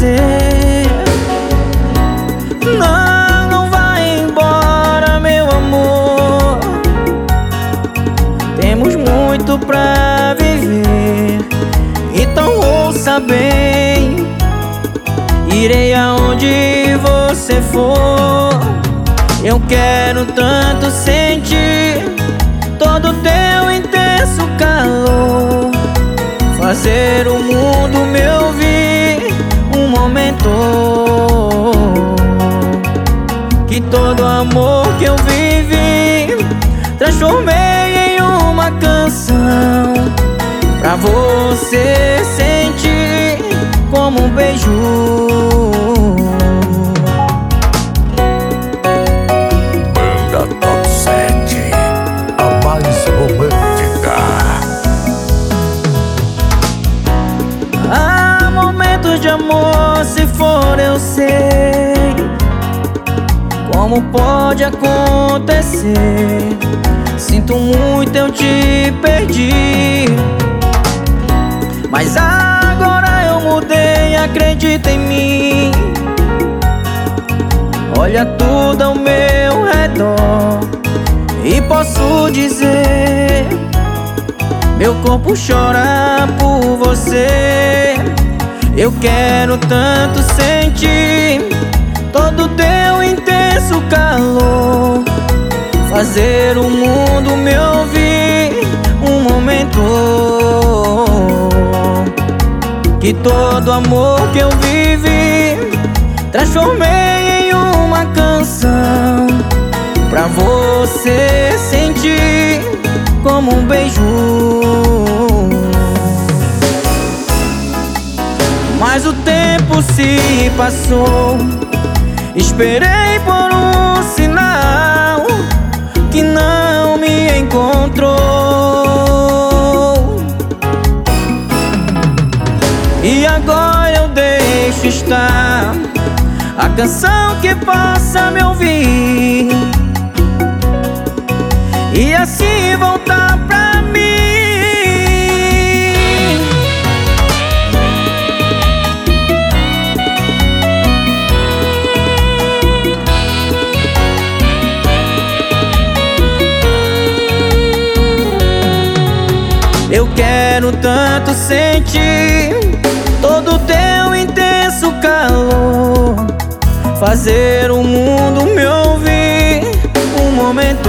você. Não, não vai embora, meu amor. Temos muito pra viver, então ouça bem. Irei aonde você for. Eu quero tanto sentir todo teu intenso calor, fazer o mundo me ouvir um momento. Que todo amor que eu vivi transformei em uma canção, pra você sentir como um beijo. Banda Top 7, a mais romântica. Há momentos de amor, se for eu sei como pode acontecer. Sinto muito, eu te perdi, mas agora eu mudei, acredita em mim. Olha tudo ao meu redor e posso dizer, meu corpo chora por você. Eu quero tanto sentir todo teu intenso calor, fazer o mundo me ouvir um momento. Que todo amor que eu vivi transformei em uma canção, pra você sentir como um beijo. Mas o tempo se passou, esperei por um sinal que não me encontrou, e agora eu deixo estar a canção que possa me ouvir e assim voltar pra mim. Eu quero tanto sentir todo teu intenso calor, fazer o mundo me ouvir um momento.